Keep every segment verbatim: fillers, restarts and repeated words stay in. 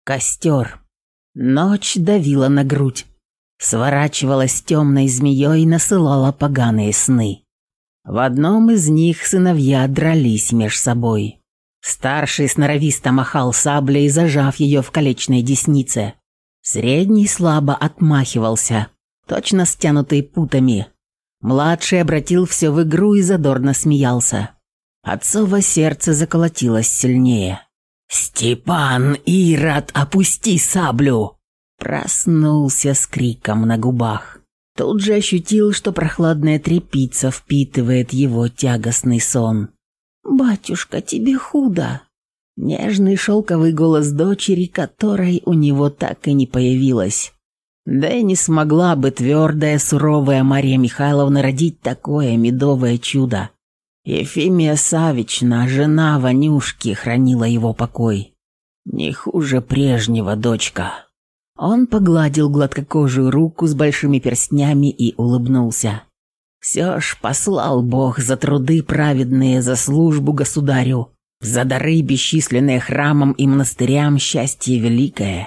Костер. Ночь давила на грудь, сворачивалась темной змеей и насылала поганые сны. В одном из них сыновья дрались меж собой. Старший сноровисто махал саблей, зажав ее в колечной деснице. Средний слабо отмахивался, точно стянутый путами. Младший обратил все в игру и задорно смеялся. Отцово сердце заколотилось сильнее. «Степан, Ирод, опусти саблю!» Проснулся с криком на губах. Тут же ощутил, что прохладная тряпица впитывает его тягостный сон. «Батюшка, тебе худо!» Нежный шелковый голос дочери, которой у него так и не появилась. Да и не смогла бы твердая, суровая Мария Михайловна родить такое медовое чудо. Ефимия Савична, жена Ванюшки, хранила его покой. Не хуже прежнего, дочка. Он погладил гладкокожую руку с большими перстнями и улыбнулся. Все ж послал Бог за труды праведные, за службу государю, за дары бесчисленные храмам и монастырям, счастье великое.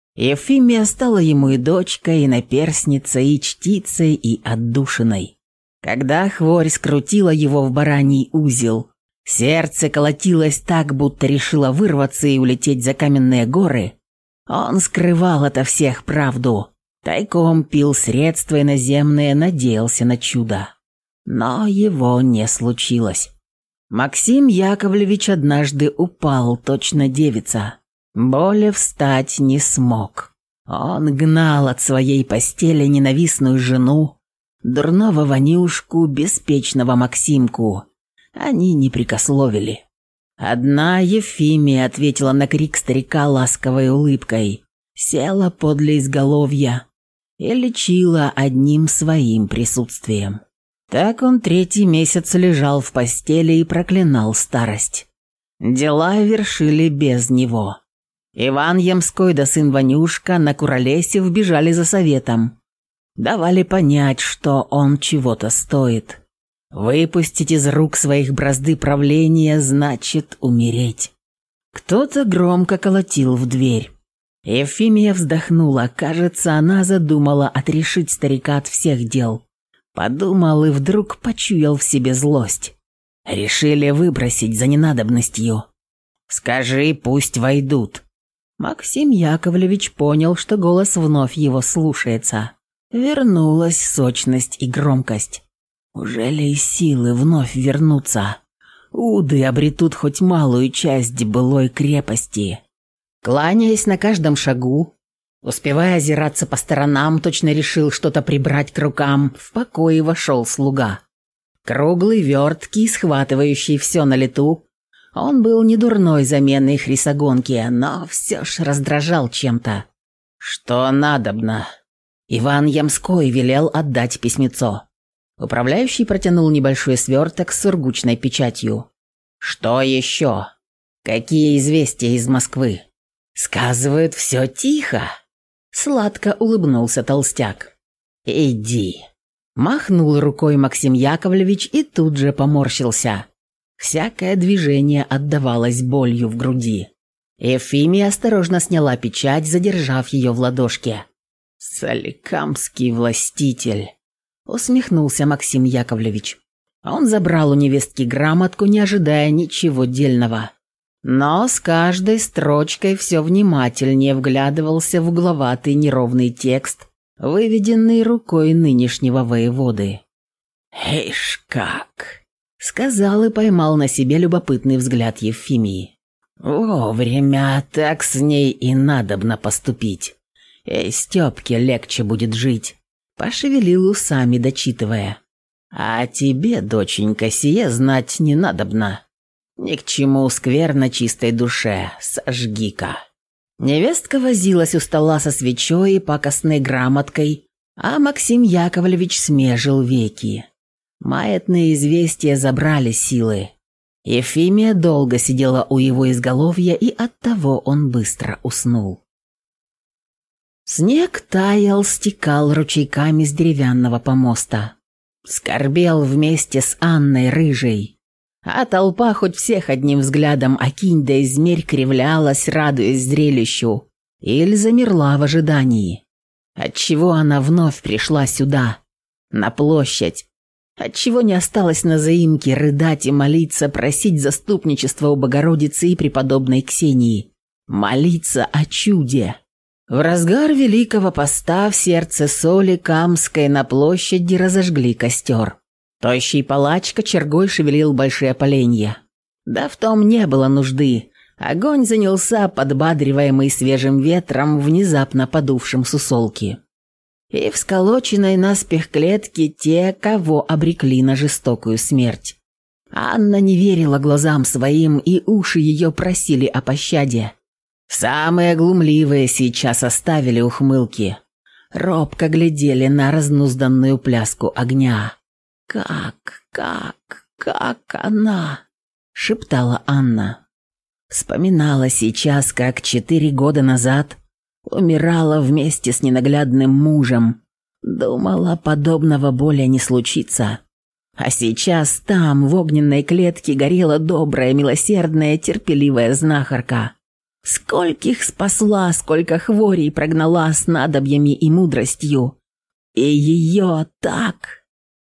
Ефимия стала ему и дочкой, и наперсницей, и чтицей, и отдушиной. Когда хворь скрутила его в бараний узел, сердце колотилось так, будто решило вырваться и улететь за каменные горы, он скрывал ото всех правду, тайком пил средства иноземные, надеялся на чудо. Но его не случилось. Максим Яковлевич однажды упал, точно девица. Более встать не смог. Он гнал от своей постели ненавистную жену, дурного Ванюшку, беспечного Максимку. Они не прикословили. Одна Ефимия ответила на крик старика ласковой улыбкой, села подле изголовья и лечила одним своим присутствием. Так он третий месяц лежал в постели и проклинал старость. Дела вершили без него. Иван Ямской да сын Ванюшка на Куролесе вбежали за советом. Давали понять, что он чего-то стоит. Выпустить из рук своих бразды правления значит умереть. Кто-то громко колотил в дверь. Ефимия вздохнула. Кажется, она задумала отрешить старика от всех дел. Подумал и вдруг почуял в себе злость. Решили выбросить за ненадобностью. «Скажи, пусть войдут». Максим Яковлевич понял, что голос вновь его слушается. Вернулась сочность и громкость. Уже ли силы вновь вернутся? Уды обретут хоть малую часть былой крепости. Кланяясь на каждом шагу, успевая озираться по сторонам, точно решил что-то прибрать к рукам, в покое вошел слуга. Круглый, верткий, схватывающий все на лету, он был не дурной заменой Хрисогонки, но все ж раздражал чем-то. «Что надобно?» Иван Ямской велел отдать письмецо. Управляющий протянул небольшой сверток с сургучной печатью. «Что еще? Какие известия из Москвы?» «Сказывают, все тихо», — сладко улыбнулся толстяк. «Иди». Махнул рукой Максим Яковлевич и тут же поморщился. Всякое движение отдавалось болью в груди. Ефимия осторожно сняла печать, задержав ее в ладошке. «Соликамский властитель», — усмехнулся Максим Яковлевич. Он забрал у невестки грамотку, не ожидая ничего дельного. Но с каждой строчкой все внимательнее вглядывался в угловатый неровный текст, выведенный рукой нынешнего воеводы. «Эйш как!» — сказал и поймал на себе любопытный взгляд Ефимии. «Вовремя так с ней и надобно поступить. И Степке легче будет жить», — пошевелил усами, дочитывая. «А тебе, доченька, сие знать не надобно. Ни к чему скверно чистой душе, сожги-ка». Невестка возилась у стола со свечой и пакостной грамоткой, а Максим Яковлевич смежил веки. Маятные известия забрали силы. Ефимия долго сидела у его изголовья, и оттого он быстро уснул. Снег таял, стекал ручейками с деревянного помоста. Скорбел вместе с Анной Рыжей. А толпа хоть всех одним взглядом окинь да измерь кривлялась, радуясь зрелищу. или замерла в ожидании. Отчего она вновь пришла сюда, на площадь? Отчего не осталась на заимке рыдать и молиться, просить заступничества у Богородицы и преподобной Ксении? Молиться о чуде. В разгар Великого Поста в сердце Соли Камской на площади разожгли костер. Тощий палач кочергой шевелил большие поленья. Да в том не было нужды. Огонь занялся, подбадриваемый свежим ветром, внезапно подувшим с усолки. И в сколоченной наспех клетке те, кого обрекли на жестокую смерть. Анна не верила глазам своим, и уши ее просили о пощаде. Самые глумливые сейчас оставили ухмылки. Робко глядели на разнузданную пляску огня. «Как, как, как она?» – шептала Анна. Вспоминала сейчас, как четыре года назад умирала вместе с ненаглядным мужем. Думала, подобного более не случится. А сейчас там, в огненной клетке, горела добрая, милосердная, терпеливая знахарка. Скольких спасла, сколько хворей прогнала с надобьями и мудростью. И ее так...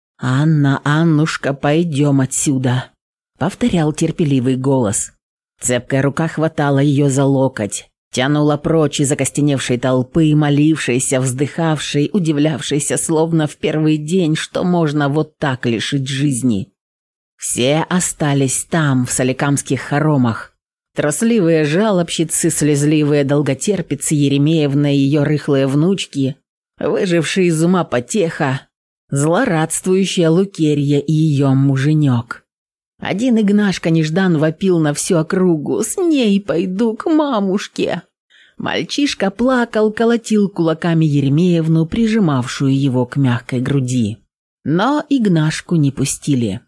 «Анна, Аннушка, пойдем отсюда», — повторял терпеливый голос. Цепкая рука хватала ее за локоть, тянула прочь из окостеневшей толпы, молившейся, вздыхавшей, удивлявшейся, словно в первый день, что можно вот так лишить жизни. Все остались там, в соликамских хоромах. Трусливые жалобщицы, слезливые долготерпицы Еремеевна и ее рыхлые внучки, выжившие из ума потеха, злорадствующая Лукерья и ее муженек. Один Игнашка неждан вопил на всю округу: «С ней пойду к мамушке». Мальчишка плакал, колотил кулаками Еремеевну, прижимавшую его к мягкой груди. Но Игнашку не пустили.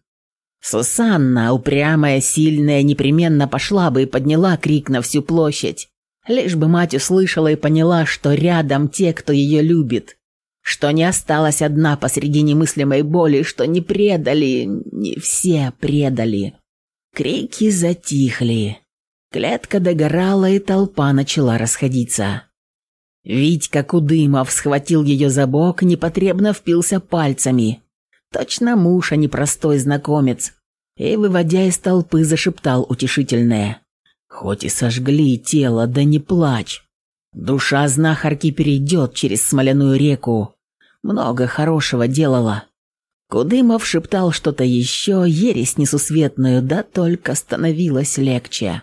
Сусанна, упрямая, сильная, непременно пошла бы и подняла крик на всю площадь, лишь бы мать услышала и поняла, что рядом те, кто ее любит, что не осталась одна посреди немыслимой боли, что не предали, не все предали. Крики затихли. Клетка догорала, и толпа начала расходиться. Витька Кудымов схватил ее за бок, непотребно впился пальцами. Точно муж, а не простой знакомец. И, выводя из толпы, зашептал утешительное: «Хоть и сожгли тело, да не плачь. Душа знахарки перейдет через смоляную реку. Много хорошего делала». Кудымов шептал что-то еще, ересь несусветную, да только становилось легче.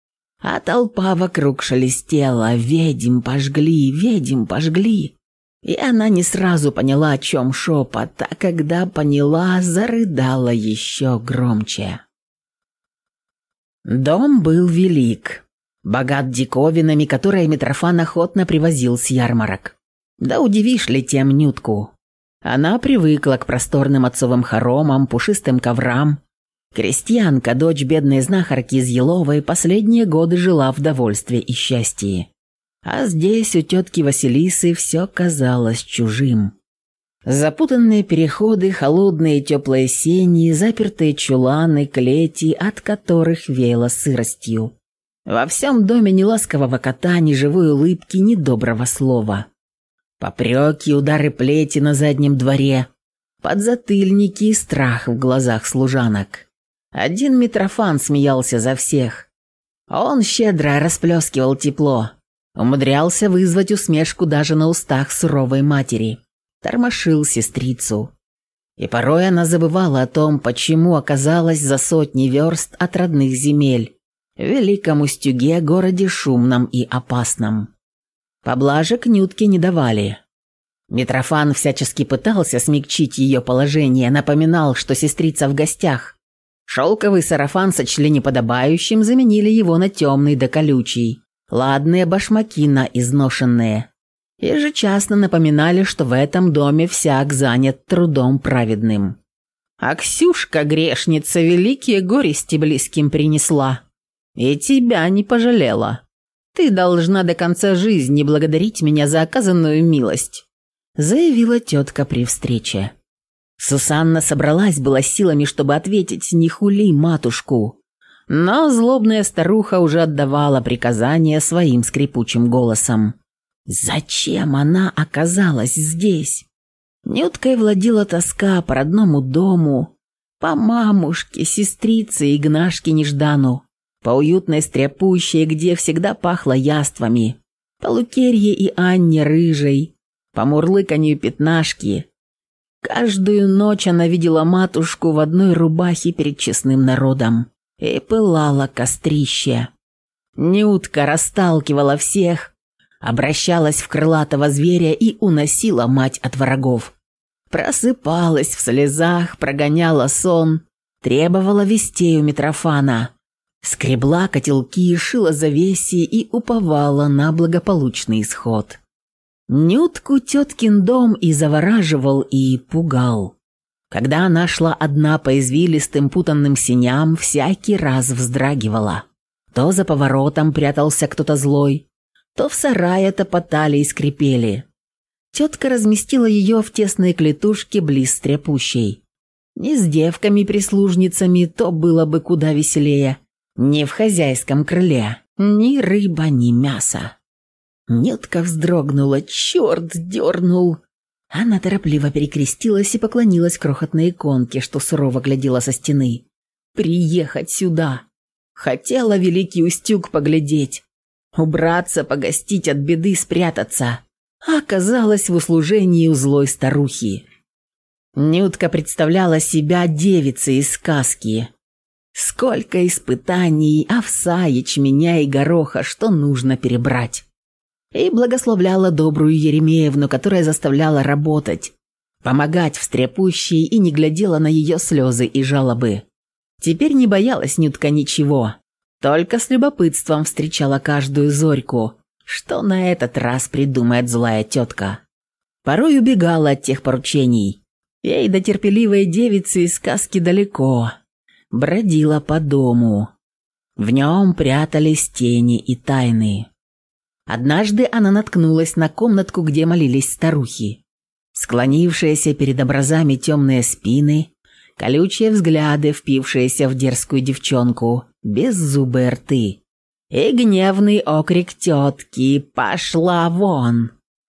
А толпа вокруг шелестела: «Ведьм пожгли, ведьм пожгли». И она не сразу поняла, о чем шепот, а когда поняла, зарыдала еще громче. Дом был велик, богат диковинами, которые Митрофан охотно привозил с ярмарок. Да удивишь ли тем Нютку? Она привыкла к просторным отцовым хоромам, пушистым коврам. Крестьянка, дочь бедной знахарки из Еловой, последние годы жила в довольстве и счастье. А здесь у тетки Василисы все казалось чужим. Запутанные переходы, холодные теплые сени, запертые чуланы, клети, от которых веяло сыростью. Во всем доме ни ласкового кота, ни живой улыбки, ни доброго слова. Попреки, удары плети на заднем дворе, подзатыльники и страх в глазах служанок. Один Митрофан смеялся за всех. Он щедро расплескивал тепло. Умудрялся вызвать усмешку даже на устах суровой матери. Тормошил сестрицу. И порой она забывала о том, почему оказалась за сотни верст от родных земель, в Великом Устюге, городе шумном и опасном. Поблажек Нютке не давали. Митрофан всячески пытался смягчить ее положение, напоминал, что сестрица в гостях. Шелковый сарафан сочли неподобающим, заменили его на темный да колючий. Ладные башмаки на изношенные. Ежечасно напоминали, что в этом доме всяк занят трудом праведным. А Ксюшка, грешница, великие горести близким принесла. И тебя не пожалела. Ты должна до конца жизни благодарить меня за оказанную милость», заявила тетка при встрече. Сусанна собралась была силами, чтобы ответить: «Не хули матушку». Но злобная старуха уже отдавала приказания своим скрипучим голосом. Зачем она оказалась здесь? Нюткой владела тоска по родному дому, по мамушке, сестрице и Игнашке Неждану, по уютной стряпущей, где всегда пахло яствами, по Лукерье и Анне Рыжей, по мурлыканью Пятнашки. Каждую ночь она видела матушку в одной рубахе перед честным народом, и пылало кострище. Нютка расталкивала всех, обращалась в крылатого зверя и уносила мать от врагов. Просыпалась в слезах, прогоняла сон, требовала вестей у Митрофана, скребла котелки, шила завеси и уповала на благополучный исход. Нютку теткин дом и завораживал, и пугал. Когда она шла одна по извилистым путанным сеням, всякий раз вздрагивала. То за поворотом прятался кто-то злой, то в сарае топотали и скрипели. Тетка разместила ее в тесной клетушке близ стряпущей. Не с девками-прислужницами, то было бы куда веселее. Не в хозяйском крыле, ни рыба, ни мясо. Нютка вздрогнула, черт дернул. Она торопливо перекрестилась и поклонилась крохотной иконке, что сурово глядела со стены. «Приехать сюда! Хотела великий Устюг поглядеть, убраться, погостить от беды, спрятаться, а оказалась в услужении у злой старухи». Нютка представляла себя девицей из сказки. Сколько испытаний, овса, ячменя и гороха, что нужно перебрать. И благословляла добрую Еремеевну, которая заставляла работать, помогать в стряпущей и не глядела на ее слезы и жалобы. Теперь не боялась Нютка ничего, только с любопытством встречала каждую зорьку, что на этот раз придумает злая тетка. Порой убегала от тех поручений. Ей до терпеливой девицы из сказки далеко. Бродила по дому. В нем прятались тени и тайны. Однажды она наткнулась на комнатку, где молились старухи. Склонившиеся перед образами темные спины, колючие взгляды, впившиеся в дерзкую девчонку, беззубые рты. И гневный окрик тетки «Пошла вон!».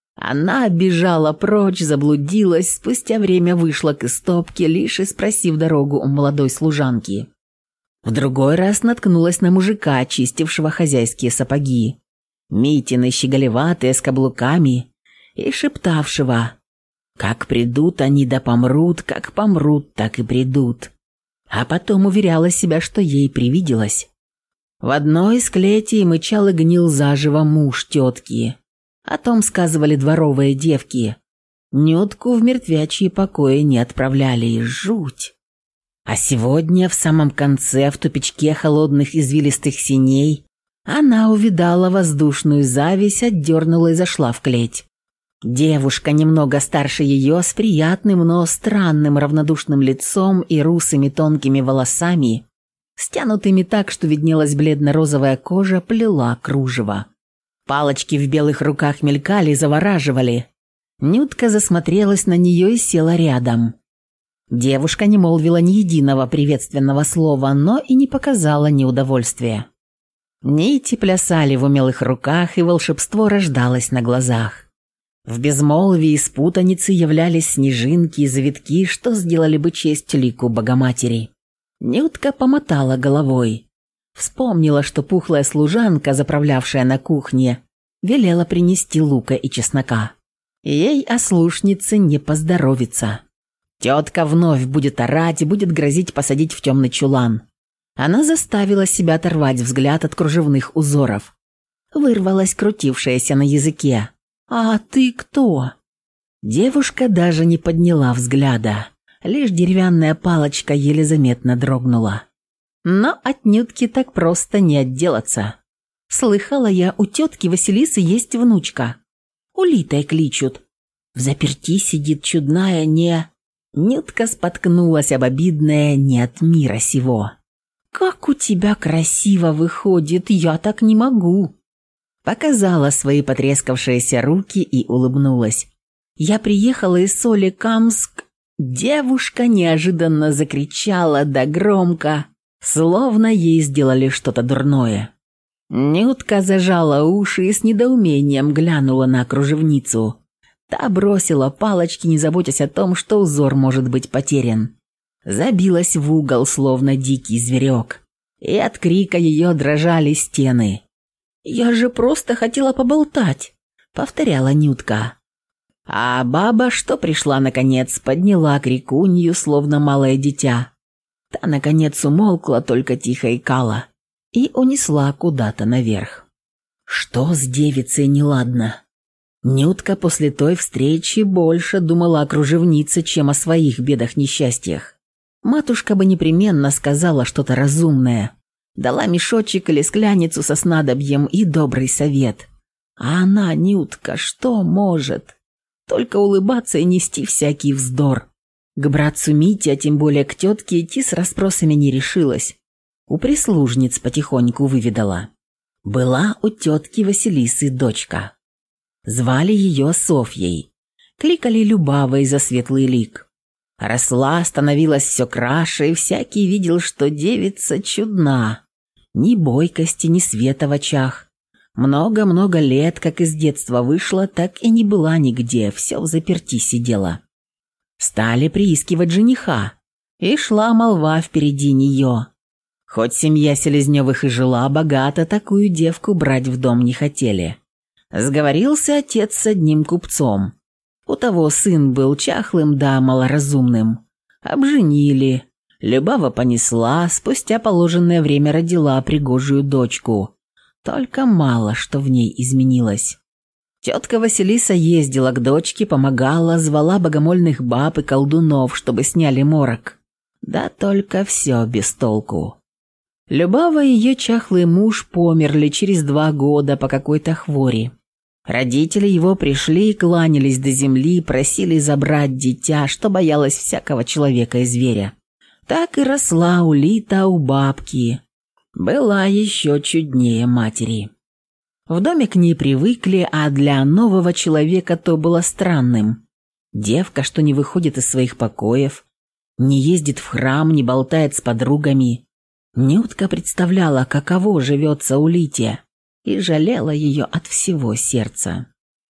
Она бежала прочь, заблудилась, спустя время вышла к истопке, лишь и спросив дорогу у молодой служанки. В другой раз наткнулась на мужика, очистившего хозяйские сапоги. Митины щеголеватые с каблуками, и шептавшего: «Как придут они да помрут, как помрут, так и придут». А потом уверяла себя, что ей привиделось. В одной из клетей мычал и гнил заживо муж тетки. О том сказывали дворовые девки. Нютку в мертвячьи покои не отправляли, жуть. А сегодня, в самом конце, в тупичке холодных извилистых синей, она увидала воздушную зависть, отдернула и зашла в клеть. Девушка, немного старше ее, с приятным, но странным равнодушным лицом и русыми тонкими волосами, стянутыми так, что виднелась бледно-розовая кожа, плела кружево. Палочки в белых руках мелькали, завораживали. Нютка засмотрелась на нее и села рядом. Девушка не молвила ни единого приветственного слова, но и не показала неудовольствия. Нити плясали в умелых руках, и волшебство рождалось на глазах. В безмолвии и спутанице являлись снежинки и завитки, что сделали бы честь лику Богоматери. Нютка помотала головой. Вспомнила, что пухлая служанка, заправлявшая на кухне, велела принести лука и чеснока. Ей, ослушнице, не поздоровится. Тетка вновь будет орать, будет грозить посадить в темный чулан. Она заставила себя оторвать взгляд от кружевных узоров. Вырвалась крутившаяся на языке: «А ты кто?» Девушка даже не подняла взгляда. Лишь деревянная палочка еле заметно дрогнула. Но от Нютки так просто не отделаться. Слыхала я, у тетки Василисы есть внучка. Улитой кличут. Взаперти сидит чудная не... Нютка споткнулась об обидное не от мира сего. «Как у тебя красиво выходит, я так не могу!» Показала свои потрескавшиеся руки и улыбнулась. «Я приехала из Соликамск...» Девушка неожиданно закричала, да громко, словно ей сделали что-то дурное. Нютка зажала уши и с недоумением глянула на кружевницу. Та бросила палочки, не заботясь о том, что узор может быть потерян. Забилась в угол, словно дикий зверек, и от крика ее дрожали стены. «Я же просто хотела поболтать», — повторяла Нютка. А баба, что пришла наконец, подняла крикунью, словно малое дитя. Та, наконец, умолкла, только тихо икала, и унесла куда-то наверх. Что с девицей неладно? Нютка после той встречи больше думала о кружевнице, чем о своих бедах-несчастьях. Матушка бы непременно сказала что-то разумное, дала мешочек или скляницу со снадобьем и добрый совет. А она, Нютка, что может? Только улыбаться и нести всякий вздор. К братцу Мите, а тем более к тетке, идти с расспросами не решилась. У прислужниц потихоньку выведала. Была у тетки Василисы дочка. Звали ее Софьей. Кликали Любавой за светлый лик. Росла, становилась все краше, и всякий видел, что девица чудна. Ни бойкости, ни света в очах. Много-много лет, как из детства вышла, так и не была нигде, все взаперти сидела. Стали приискивать жениха, и шла молва впереди нее. Хоть семья Селезневых и жила богато, такую девку брать в дом не хотели. Сговорился отец с одним купцом. У того сын был чахлым да малоразумным. Обженили. Любава понесла, спустя положенное время родила пригожую дочку. Только мало что в ней изменилось. Тетка Василиса ездила к дочке, помогала, звала богомольных баб и колдунов, чтобы сняли морок. Да только все без толку. Любава и ее чахлый муж померли через два года по какой-то хвори. Родители его пришли, кланялись до земли, просили забрать дитя, что боялась всякого человека и зверя. Так и росла Улита у бабки. Была еще чуднее матери. В доме к ней привыкли, а для нового человека то было странным. Девка, что не выходит из своих покоев, не ездит в храм, не болтает с подругами. Нютка представляла, каково живется Улите, и жалела ее от всего сердца.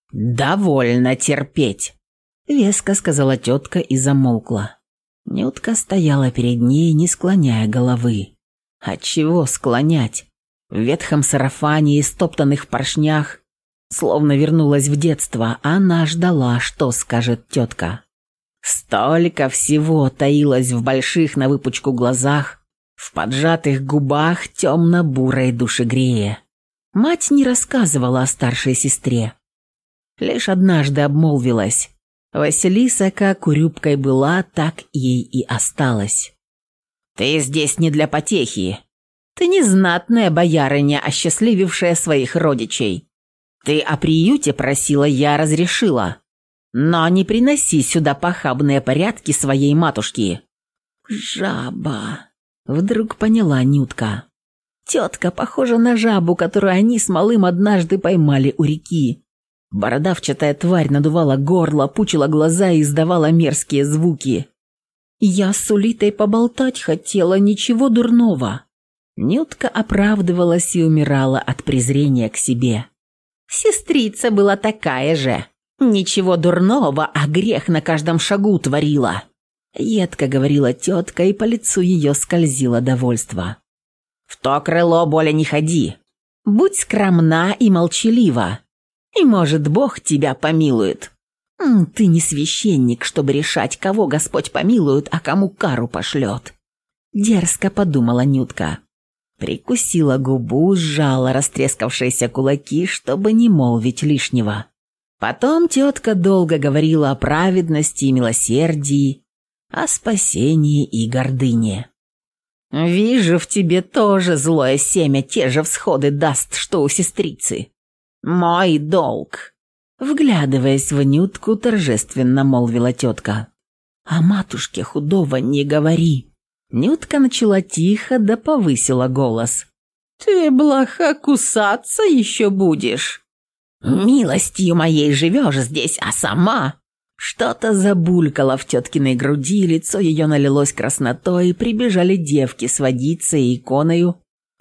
«Довольно терпеть», — веско сказала тетка и замолкла. Нютка стояла перед ней, не склоняя головы. Отчего склонять? В ветхом сарафане и стоптанных поршнях, словно вернулась в детство, она ждала, что скажет тетка. Столько всего таилось в больших на выпучку глазах, в поджатых губах темно-бурой душегрея. Мать не рассказывала о старшей сестре. Лишь однажды обмолвилась. Василиса как урюбкой была, так ей и осталась. «Ты здесь не для потехи. Ты не знатная боярыня, осчастливившая своих родичей. Ты о приюте просила, я разрешила. Но не приноси сюда похабные порядки своей матушки». «Жаба», — вдруг поняла Нютка. Тетка похожа на жабу, которую они с малым однажды поймали у реки. Бородавчатая тварь надувала горло, пучила глаза и издавала мерзкие звуки. «Я с Улитой поболтать хотела, ничего дурного». Нютка оправдывалась и умирала от презрения к себе. Сестрица была такая же. Ничего дурного, а грех на каждом шагу творила. Едко говорила тетка, и по лицу ее скользило довольство. «В то крыло более не ходи. Будь скромна и молчалива, и, может, Бог тебя помилует. Ты не священник, чтобы решать, кого Господь помилует, а кому кару пошлет». Дерзко подумала Нютка. Прикусила губу, сжала растрескавшиеся кулаки, чтобы не молвить лишнего. Потом тетка долго говорила о праведности и милосердии, о спасении и гордыне. «Вижу, в тебе тоже злое семя те же всходы даст, что у сестрицы. Мой долг», — вглядываясь в Нютку, торжественно молвила тетка. «О матушке худого не говори». Нютка начала тихо, да повысила голос. «Ты, блоха, кусаться еще будешь? Милостью моей живешь здесь, а сама...» Что-то забулькало в теткиной груди, лицо ее налилось краснотой, прибежали девки с водицей и иконою,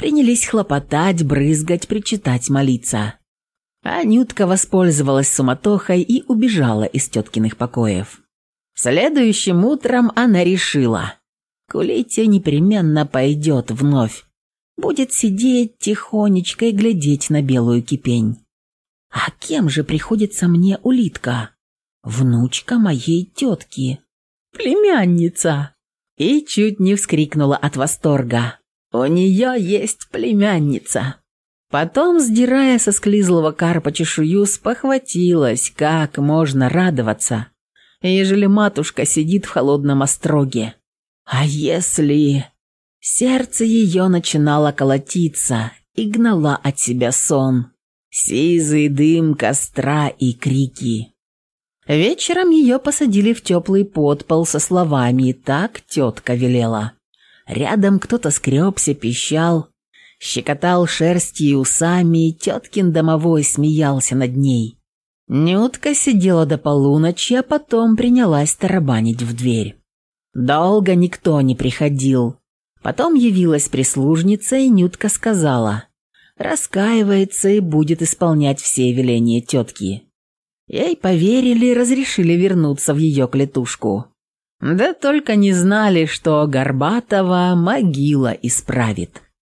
принялись хлопотать, брызгать, причитать, молиться. Анютка воспользовалась суматохой и убежала из теткиных покоев. Следующим утром она решила, к Улите непременно пойдет вновь. Будет сидеть тихонечко и глядеть на белую кипень. А кем же приходится мне Улитка? Внучка моей тетки. Племянница. И чуть не вскрикнула от восторга. У нее есть племянница. Потом, сдирая со склизлого карпа чешую, спохватилась, как можно радоваться, ежели матушка сидит в холодном остроге. А если... Сердце ее начинало колотиться и гнало от себя сон, сизый дым костра и крики. Вечером ее посадили в теплый подпол со словами «так тетка велела». Рядом кто-то скребся, пищал, щекотал шерстью и усами, теткин домовой смеялся над ней. Нютка сидела до полуночи, а потом принялась тарабанить в дверь. Долго никто не приходил. Потом явилась прислужница, и Нютка сказала, раскаивается и будет исполнять все веления тетки. Ей поверили и разрешили вернуться в ее клетушку. Да только не знали, что Горбатова могила исправит.